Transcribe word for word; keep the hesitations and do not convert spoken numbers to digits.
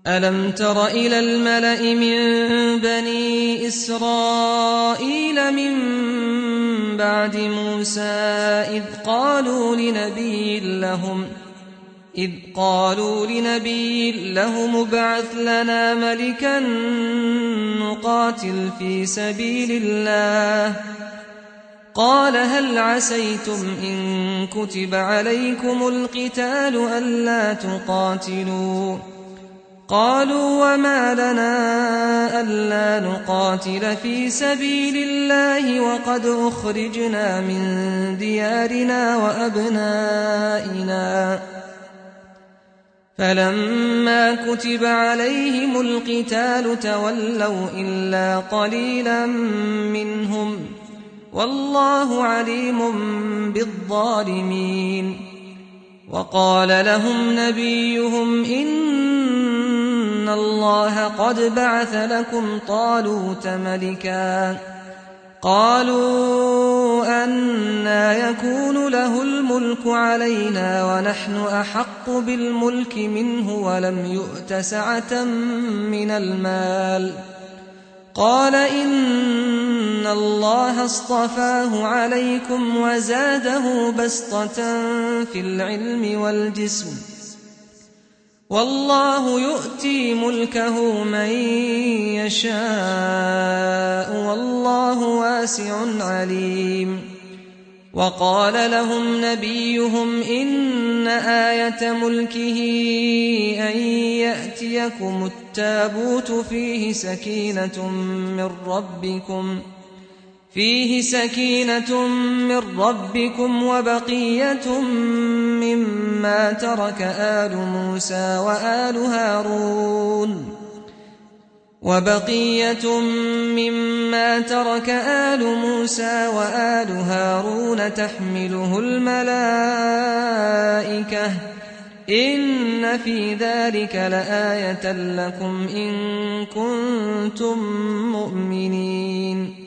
ألم تر إلى الملأ من بني إسرائيل من بعد موسى إذ قالوا لنبي لهم إذ قالوا لنبي لهم ابعث لنا ملكا نقاتل في سبيل الله قال هل عسيتم إن كتب عليكم القتال ألا تقاتلوا قالوا وما لنا ألا نقاتل في سبيل الله وقد أخرجنا من ديارنا وأبنائنا فلما كتب عليهم القتال تولوا إلا قليلا منهم والله عليم بالظالمين وقال لهم نبيهم إن الله قد بعث لكم طالوت ملكا قالوا أنى يكون له الملك علينا ونحن أحق بالملك منه ولم يؤت سعة من المال قال إن الله اصطفاه عليكم وزاده بسطة في العلم والجسم والله يؤتي ملكه من يشاء والله واسع عليم وقال لهم نبيهم إن آية ملكه أن يأتيكم التابوت فيه سكينة من ربكم فيه سكينة من ربكم وبقية مما ترك آل موسى وآل هارون وبقية مما ترك آل موسى وآل هارون تحمله الملائكة إن في ذلك لآية لكم إن كنتم مؤمنين